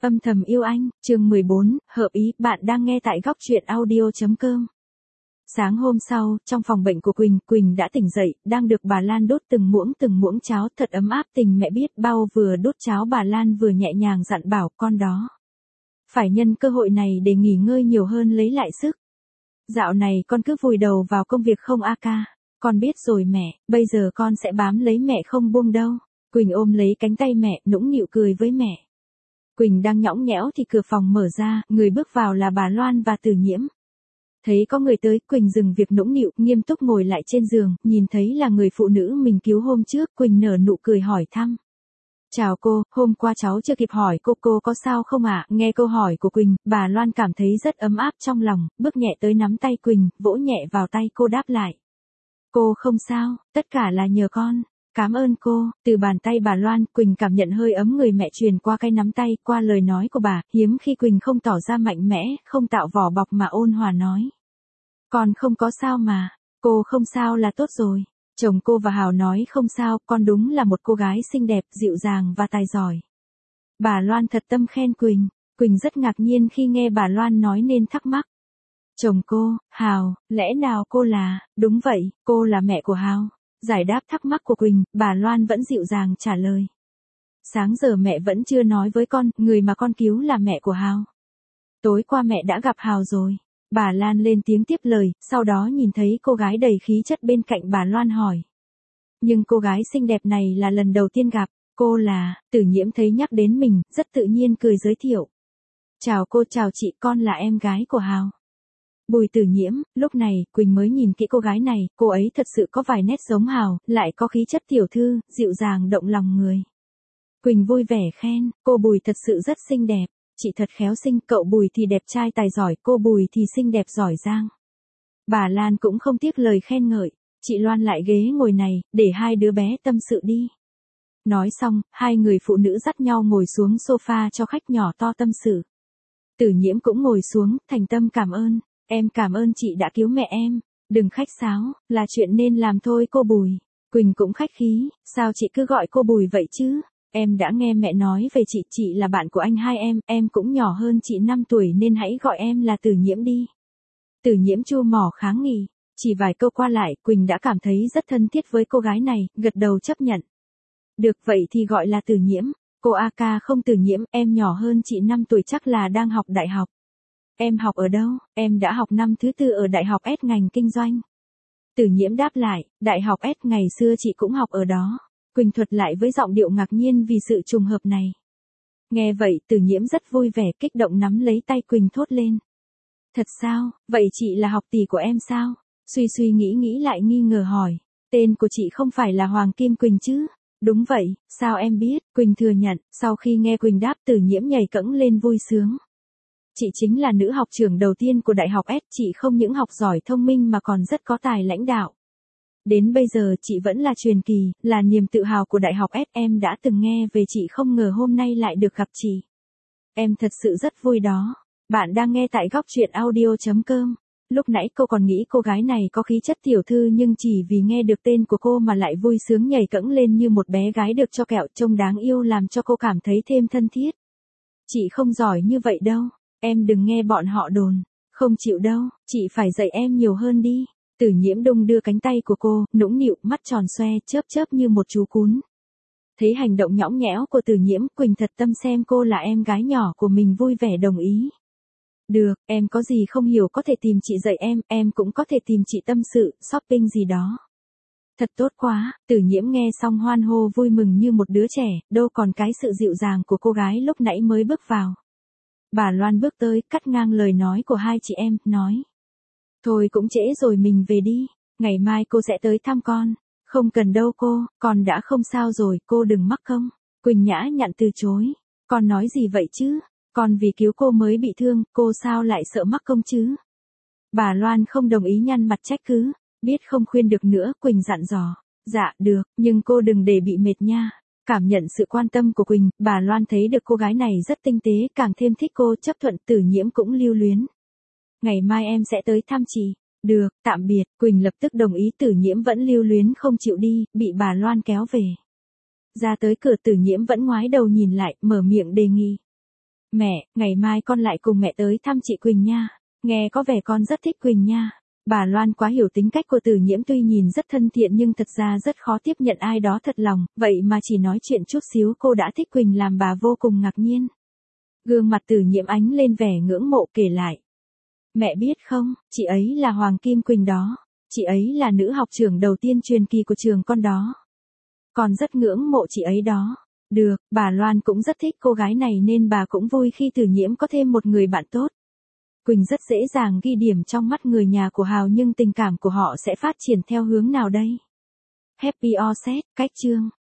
Âm thầm yêu anh, chương 14, hợp ý, bạn đang nghe tại góc truyện audio.com. Sáng hôm sau, trong phòng bệnh của Quỳnh đã tỉnh dậy, đang được bà Lan đốt từng muỗng cháo thật ấm áp, tình mẹ biết bao. Vừa đốt cháo bà Lan vừa nhẹ nhàng dặn bảo con đó. Phải nhân cơ hội này để nghỉ ngơi nhiều hơn, lấy lại sức. Dạo này con cứ vùi đầu vào công việc không a ca. Con biết rồi mẹ, bây giờ con sẽ bám lấy mẹ không buông đâu. Quỳnh ôm lấy cánh tay mẹ, nũng nịu cười với mẹ. Quỳnh đang nhõng nhẽo thì cửa phòng mở ra, người bước vào là bà Loan và Tử Nhiễm. Thấy có người tới, Quỳnh dừng việc nũng nịu, nghiêm túc ngồi lại trên giường, nhìn thấy là người phụ nữ mình cứu hôm trước, Quỳnh nở nụ cười hỏi thăm. Chào cô, hôm qua cháu chưa kịp hỏi cô có sao không ạ? Nghe câu hỏi của Quỳnh, bà Loan cảm thấy rất ấm áp trong lòng, bước nhẹ tới nắm tay Quỳnh, vỗ nhẹ vào tay cô đáp lại. Cô không sao, tất cả là nhờ con. Cảm ơn cô. Từ bàn tay bà Loan, Quỳnh cảm nhận hơi ấm người mẹ truyền qua cái nắm tay, qua lời nói của bà, hiếm khi Quỳnh không tỏ ra mạnh mẽ, không tạo vỏ bọc mà ôn hòa nói. Con không có sao mà, cô không sao là tốt rồi. Chồng cô và Hào nói không sao, con đúng là một cô gái xinh đẹp, dịu dàng và tài giỏi. Bà Loan thật tâm khen Quỳnh. Quỳnh rất ngạc nhiên khi nghe bà Loan nói nên thắc mắc. Chồng cô, Hào, lẽ nào cô là, đúng vậy, cô là mẹ của Hào. Giải đáp thắc mắc của Quỳnh, bà Loan vẫn dịu dàng trả lời. Sáng giờ mẹ vẫn chưa nói với con, người mà con cứu là mẹ của Hào. Tối qua mẹ đã gặp Hào rồi. Bà Lan lên tiếng tiếp lời, sau đó nhìn thấy cô gái đầy khí chất bên cạnh bà Loan hỏi. Nhưng cô gái xinh đẹp này là lần đầu tiên gặp, cô là, Tử Nhiễm thấy nhắc đến mình, rất tự nhiên cười giới thiệu. Chào cô, chào chị, con là em gái của Hào. Bùi Tử Nhiễm. Lúc này, Quỳnh mới nhìn kỹ cô gái này, cô ấy thật sự có vài nét giống Hào, lại có khí chất tiểu thư, dịu dàng động lòng người. Quỳnh vui vẻ khen, cô Bùi thật sự rất xinh đẹp, chị thật khéo xinh, cậu Bùi thì đẹp trai tài giỏi, cô Bùi thì xinh đẹp giỏi giang. Bà Lan cũng không tiếc lời khen ngợi, chị Loan lại ghế ngồi này, để hai đứa bé tâm sự đi. Nói xong, hai người phụ nữ dắt nhau ngồi xuống sofa cho khách nhỏ to tâm sự. Tử Nhiễm cũng ngồi xuống, thành tâm cảm ơn. Em cảm ơn chị đã cứu mẹ em, đừng khách sáo, là chuyện nên làm thôi cô Bùi. Quỳnh cũng khách khí, sao chị cứ gọi cô Bùi vậy chứ? Em đã nghe mẹ nói về chị là bạn của anh hai em cũng nhỏ hơn chị 5 tuổi nên hãy gọi em là Tử Nhiễm đi. Tử Nhiễm chu mỏ kháng nghị, chỉ vài câu qua lại, Quỳnh đã cảm thấy rất thân thiết với cô gái này, gật đầu chấp nhận. Được vậy thì gọi là Tử Nhiễm, cô a ca không Tử Nhiễm, em nhỏ hơn chị 5 tuổi chắc là đang học đại học. Em học ở đâu? Em đã học năm thứ 4 ở Đại học S ngành kinh doanh. Tử Nhiễm đáp lại, Đại học S ngày xưa chị cũng học ở đó. Quỳnh thuật lại với giọng điệu ngạc nhiên vì sự trùng hợp này. Nghe vậy, Tử Nhiễm rất vui vẻ, kích động nắm lấy tay Quỳnh thốt lên. Thật sao, vậy chị là học tỷ của em sao? Suy nghĩ lại nghi ngờ hỏi, tên của chị không phải là Hoàng Kim Quỳnh chứ? Đúng vậy, sao em biết? Quỳnh thừa nhận, sau khi nghe Quỳnh đáp, Tử Nhiễm nhảy cẫng lên vui sướng. Chị chính là nữ học trưởng đầu tiên của Đại học S, chị không những học giỏi thông minh mà còn rất có tài lãnh đạo. Đến bây giờ chị vẫn là truyền kỳ, là niềm tự hào của Đại học S, em đã từng nghe về chị không ngờ hôm nay lại được gặp chị. Em thật sự rất vui đó. Bạn đang nghe tại góc truyện audio.com. Lúc nãy cô còn nghĩ cô gái này có khí chất tiểu thư nhưng chỉ vì nghe được tên của cô mà lại vui sướng nhảy cẫng lên như một bé gái được cho kẹo, trông đáng yêu làm cho cô cảm thấy thêm thân thiết. Chị không giỏi như vậy đâu. Em đừng nghe bọn họ đồn, không chịu đâu, chị phải dạy em nhiều hơn đi. Tử Nhiễm đung đưa cánh tay của cô, nũng nịu, mắt tròn xoe, chớp như một chú cún. Thấy hành động nhõng nhẽo của Tử Nhiễm, Quỳnh thật tâm xem cô là em gái nhỏ của mình vui vẻ đồng ý. Được, em có gì không hiểu có thể tìm chị dạy em cũng có thể tìm chị tâm sự, shopping gì đó. Thật tốt quá, Tử Nhiễm nghe xong hoan hô vui mừng như một đứa trẻ, đâu còn cái sự dịu dàng của cô gái lúc nãy mới bước vào. Bà Loan bước tới, cắt ngang lời nói của hai chị em, nói. Thôi cũng trễ rồi mình về đi, ngày mai cô sẽ tới thăm con. Không cần đâu cô, con đã không sao rồi, cô đừng mắc công. Quỳnh nhã nhặn từ chối. Con nói gì vậy chứ? Con vì cứu cô mới bị thương, cô sao lại sợ mắc công chứ? Bà Loan không đồng ý nhăn mặt trách cứ. Biết không khuyên được nữa, Quỳnh dặn dò. Dạ, được, nhưng cô đừng để bị mệt nha. Cảm nhận sự quan tâm của Quỳnh, bà Loan thấy được cô gái này rất tinh tế, càng thêm thích cô, chấp thuận. Tử Nhiễm cũng lưu luyến. Ngày mai em sẽ tới thăm chị. Được, tạm biệt. Quỳnh lập tức đồng ý. Tử Nhiễm vẫn lưu luyến không chịu đi, bị bà Loan kéo về. Ra tới cửa, Tử Nhiễm vẫn ngoái đầu nhìn lại, mở miệng đề nghị. Mẹ, ngày mai con lại cùng mẹ tới thăm chị Quỳnh nha. Nghe có vẻ con rất thích Quỳnh nha. Bà Loan quá hiểu tính cách của Tử Nhiễm, tuy nhìn rất thân thiện nhưng thật ra rất khó tiếp nhận ai đó thật lòng, vậy mà chỉ nói chuyện chút xíu cô đã thích Quỳnh làm bà vô cùng ngạc nhiên. Gương mặt Tử Nhiễm ánh lên vẻ ngưỡng mộ kể lại. Mẹ biết không, chị ấy là Hoàng Kim Quỳnh đó. Chị ấy là nữ học trưởng đầu tiên truyền kỳ của trường con đó. Con rất ngưỡng mộ chị ấy đó. Được, bà Loan cũng rất thích cô gái này nên bà cũng vui khi Tử Nhiễm có thêm một người bạn tốt. Quỳnh rất dễ dàng ghi điểm trong mắt người nhà của Hào, nhưng tình cảm của họ sẽ phát triển theo hướng nào đây? Happy or sad, cách chương.